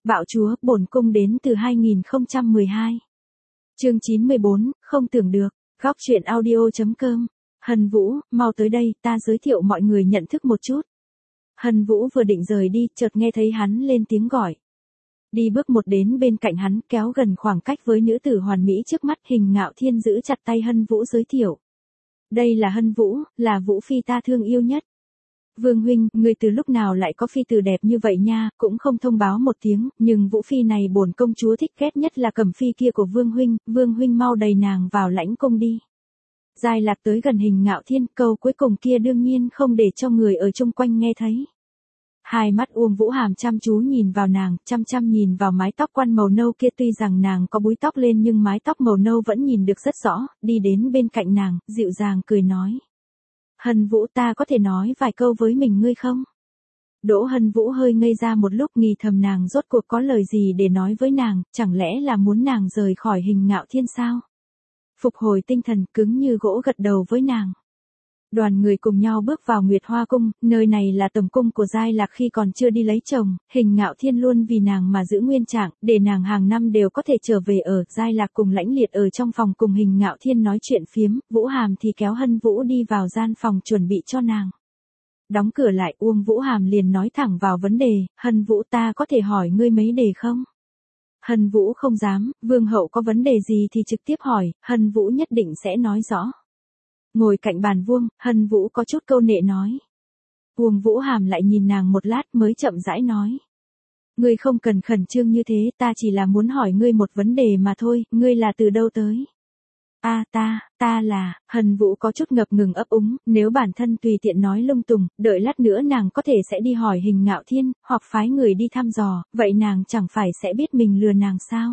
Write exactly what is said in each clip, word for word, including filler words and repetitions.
Bạo chúa, bổn cung đến từ hai nghìn không trăm mười hai. Chương chín mươi bốn, không tưởng được. Góc truyện audio chấm com. Hân Vũ, mau tới đây, ta giới thiệu mọi người nhận thức một chút. Hân Vũ vừa định rời đi, chợt nghe thấy hắn lên tiếng gọi. Đi bước một đến bên cạnh hắn, kéo gần khoảng cách với nữ tử hoàn mỹ trước mắt, Hình Ngạo Thiên giữ chặt tay Hân Vũ giới thiệu. Đây là Hân Vũ, là Vũ phi ta thương yêu nhất. Vương huynh, người từ lúc nào lại có phi tử đẹp như vậy nha, cũng không thông báo một tiếng, nhưng Vũ phi này bổn công chúa thích ghét nhất là Cẩm phi kia của Vương huynh, Vương huynh mau đầy nàng vào lãnh cung đi. Giai Lạc tới gần Hình Ngạo Thiên, câu cuối cùng kia đương nhiên không để cho người ở chung quanh nghe thấy. Hai mắt Uông Vũ Hàm chăm chú nhìn vào nàng, chăm chăm nhìn vào mái tóc quăn màu nâu kia, tuy rằng nàng có búi tóc lên nhưng mái tóc màu nâu vẫn nhìn được rất rõ, đi đến bên cạnh nàng, dịu dàng cười nói. Hân Vũ, ta có thể nói vài câu với mình ngươi không? Đỗ Hân Vũ hơi ngây ra một lúc, nghi thầm nàng rốt cuộc có lời gì để nói với nàng, chẳng lẽ là muốn nàng rời khỏi Hình Ngạo Thiên sao? Phục hồi tinh thần, cứng như gỗ gật đầu với nàng. Đoàn người cùng nhau bước vào Nguyệt Hoa Cung, nơi này là tầm cung của Giai Lạc khi còn chưa đi lấy chồng, Hình Ngạo Thiên luôn vì nàng mà giữ nguyên trạng, để nàng hàng năm đều có thể trở về ở. Giai Lạc cùng Lãnh Liệt ở trong phòng cùng Hình Ngạo Thiên nói chuyện phiếm, Vũ Hàm thì kéo Hân Vũ đi vào gian phòng chuẩn bị cho nàng. Đóng cửa lại, Uông Vũ Hàm liền nói thẳng vào vấn đề, Hân Vũ, ta có thể hỏi ngươi mấy đề không? Hân Vũ không dám, Vương hậu có vấn đề gì thì trực tiếp hỏi, Hân Vũ nhất định sẽ nói rõ. Ngồi cạnh bàn vuông, Hân Vũ có chút câu nệ nói. Uông Vũ Hàm lại nhìn nàng một lát mới chậm rãi nói. Ngươi không cần khẩn trương như thế, ta chỉ là muốn hỏi ngươi một vấn đề mà thôi, ngươi là từ đâu tới? A à, ta, ta là, Hân Vũ có chút ngập ngừng ấp úng, nếu bản thân tùy tiện nói lung tung, đợi lát nữa nàng có thể sẽ đi hỏi Hình Ngạo Thiên, hoặc phái người đi thăm dò, vậy nàng chẳng phải sẽ biết mình lừa nàng sao?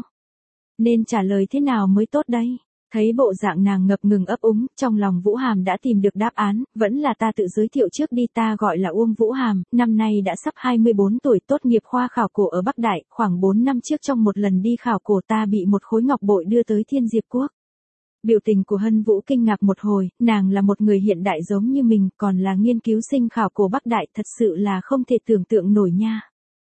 Nên trả lời thế nào mới tốt đây? Thấy bộ dạng nàng ngập ngừng ấp úng, trong lòng Vũ Hàm đã tìm được đáp án, vẫn là ta tự giới thiệu trước đi, ta gọi là Uông Vũ Hàm, năm nay đã sắp hai mươi bốn tuổi, tốt nghiệp khoa khảo cổ ở Bắc Đại, khoảng bốn năm trước trong một lần đi khảo cổ ta bị một khối ngọc bội đưa tới Thiên Diệp Quốc. Biểu tình của Hân Vũ kinh ngạc một hồi, nàng là một người hiện đại giống như mình, còn là nghiên cứu sinh khảo cổ Bắc Đại, thật sự là không thể tưởng tượng nổi nha.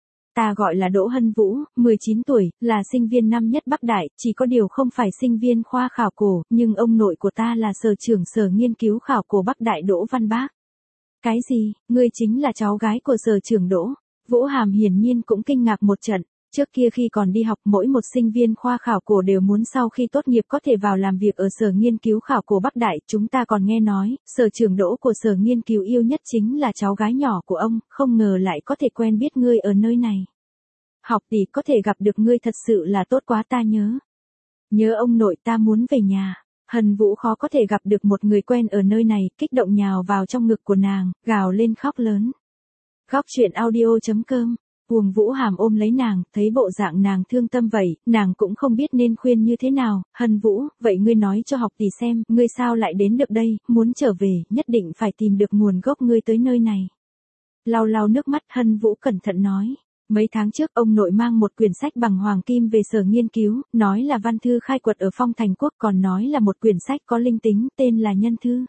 Ta gọi là Đỗ Hân Vũ, mười chín tuổi, là sinh viên năm nhất Bắc Đại, chỉ có điều không phải sinh viên khoa khảo cổ, nhưng ông nội của ta là sở trưởng sở nghiên cứu khảo cổ Bắc Đại Đỗ Văn Bác. Cái gì, ngươi chính là cháu gái của sở trưởng Đỗ? Vũ Hàm hiển nhiên cũng kinh ngạc một trận. Trước kia khi còn đi học, mỗi một sinh viên khoa khảo cổ đều muốn sau khi tốt nghiệp có thể vào làm việc ở sở nghiên cứu khảo cổ Bắc Đại, chúng ta còn nghe nói, sở trưởng Đỗ của sở nghiên cứu yêu nhất chính là cháu gái nhỏ của ông, không ngờ lại có thể quen biết ngươi ở nơi này. Học tỷ, có thể gặp được ngươi thật sự là tốt quá, ta nhớ. Nhớ ông nội, ta muốn về nhà. Hân Vũ khó có thể gặp được một người quen ở nơi này, kích động nhào vào trong ngực của nàng, gào lên khóc lớn. Góc truyện audio chấm com. Uông Vũ Hàm ôm lấy nàng, thấy bộ dạng nàng thương tâm vậy, nàng cũng không biết nên khuyên như thế nào. Hân Vũ, vậy ngươi nói cho học tỷ xem, ngươi sao lại đến được đây, muốn trở về, nhất định phải tìm được nguồn gốc ngươi tới nơi này. Lau lau nước mắt, Hân Vũ cẩn thận nói. Mấy tháng trước ông nội mang một quyển sách bằng hoàng kim về sở nghiên cứu, nói là văn thư khai quật ở Phong Thành Quốc, còn nói là một quyển sách có linh tính, tên là Nhân Thư.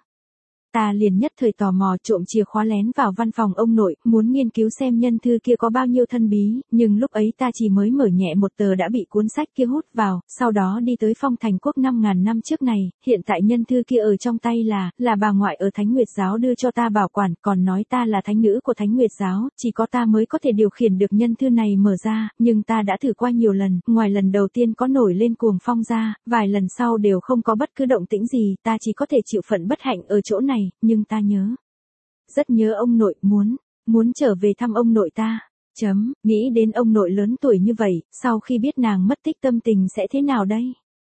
Ta liền nhất thời tò mò, trộm chìa khóa lén vào văn phòng ông nội, muốn nghiên cứu xem nhân thư kia có bao nhiêu thân bí, nhưng lúc ấy ta chỉ mới mở nhẹ một tờ đã bị cuốn sách kia hút vào, sau đó đi tới Phong Thành Quốc năm ngàn năm trước này, hiện tại nhân thư kia ở trong tay là, là bà ngoại ở Thánh Nguyệt Giáo đưa cho ta bảo quản, còn nói ta là thánh nữ của Thánh Nguyệt Giáo, chỉ có ta mới có thể điều khiển được nhân thư này mở ra, nhưng ta đã thử qua nhiều lần, ngoài lần đầu tiên có nổi lên cuồng phong ra, vài lần sau đều không có bất cứ động tĩnh gì, ta chỉ có thể chịu phận bất hạnh ở chỗ này. Nhưng ta nhớ, rất nhớ ông nội, muốn, muốn trở về thăm ông nội ta. Chấm, nghĩ đến ông nội lớn tuổi như vậy, sau khi biết nàng mất tích tâm tình sẽ thế nào đây?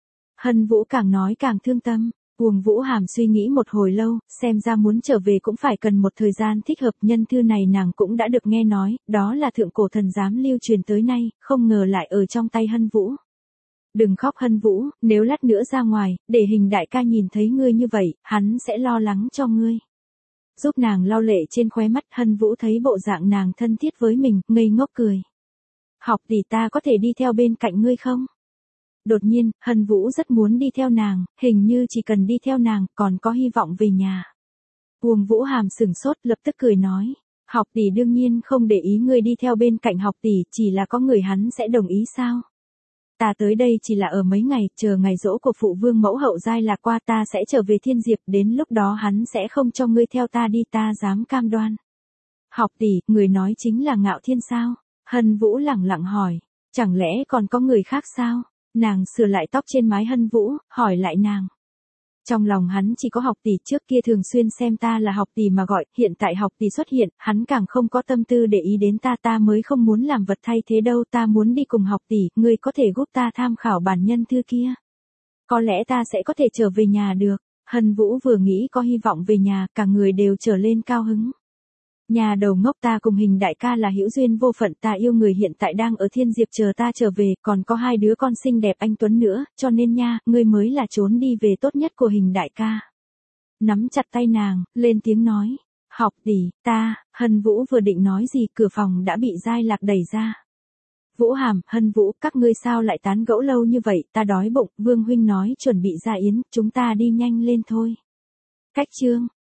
Hân Vũ càng nói càng thương tâm. Uông Vũ Hàm suy nghĩ một hồi lâu, xem ra muốn trở về cũng phải cần một thời gian thích hợp. Nhân thư này nàng cũng đã được nghe nói, đó là thượng cổ thần giám lưu truyền tới nay, không ngờ lại ở trong tay Hân Vũ. Đừng khóc Hân Vũ, nếu lát nữa ra ngoài, để Hình đại ca nhìn thấy ngươi như vậy, hắn sẽ lo lắng cho ngươi. Giúp nàng lau lệ trên khóe mắt. Hân Vũ thấy bộ dạng nàng thân thiết với mình, ngây ngốc cười. Học tỷ, ta có thể đi theo bên cạnh ngươi không? Đột nhiên, Hân Vũ rất muốn đi theo nàng, hình như chỉ cần đi theo nàng, còn có hy vọng về nhà. Uông Vũ Hàm sửng sốt, lập tức cười nói. Học tỷ đương nhiên không để ý ngươi đi theo bên cạnh học tỷ, chỉ là có người hắn sẽ đồng ý sao? Ta tới đây chỉ là ở mấy ngày, chờ ngày giỗ của phụ vương mẫu hậu giai lạc qua ta sẽ trở về Thiên Diệp, đến lúc đó hắn sẽ không cho ngươi theo ta đi, ta dám cam đoan. Học tỷ, người nói chính là Ngạo Thiên sao? Hân Vũ lẳng lặng hỏi, chẳng lẽ còn có người khác sao? Nàng sửa lại tóc trên mái Hân Vũ, hỏi lại nàng. Trong lòng hắn chỉ có học tỷ, trước kia thường xuyên xem ta là học tỷ mà gọi, hiện tại học tỷ xuất hiện, hắn càng không có tâm tư để ý đến ta, ta mới không muốn làm vật thay thế đâu, ta muốn đi cùng học tỷ, ngươi có thể giúp ta tham khảo bản nhân thư kia. Có lẽ ta sẽ có thể trở về nhà được. Hân Vũ vừa nghĩ có hy vọng về nhà, cả người đều trở lên cao hứng. Nhà đầu ngốc, ta cùng Hình đại ca là hữu duyên vô phận, ta yêu người hiện tại đang ở Thiên Diệp chờ ta trở về, còn có hai đứa con xinh đẹp anh Tuấn nữa, cho nên nha, ngươi mới là trốn đi về tốt nhất của Hình đại ca. Nắm chặt tay nàng, lên tiếng nói, học tỷ, ta, Hân Vũ vừa định nói gì, cửa phòng đã bị Giai Lạc đẩy ra. Vũ Hàm, Hân Vũ, các ngươi sao lại tán gẫu lâu như vậy, ta đói bụng, Vương huynh nói chuẩn bị ra yến, chúng ta đi nhanh lên thôi. Cách chương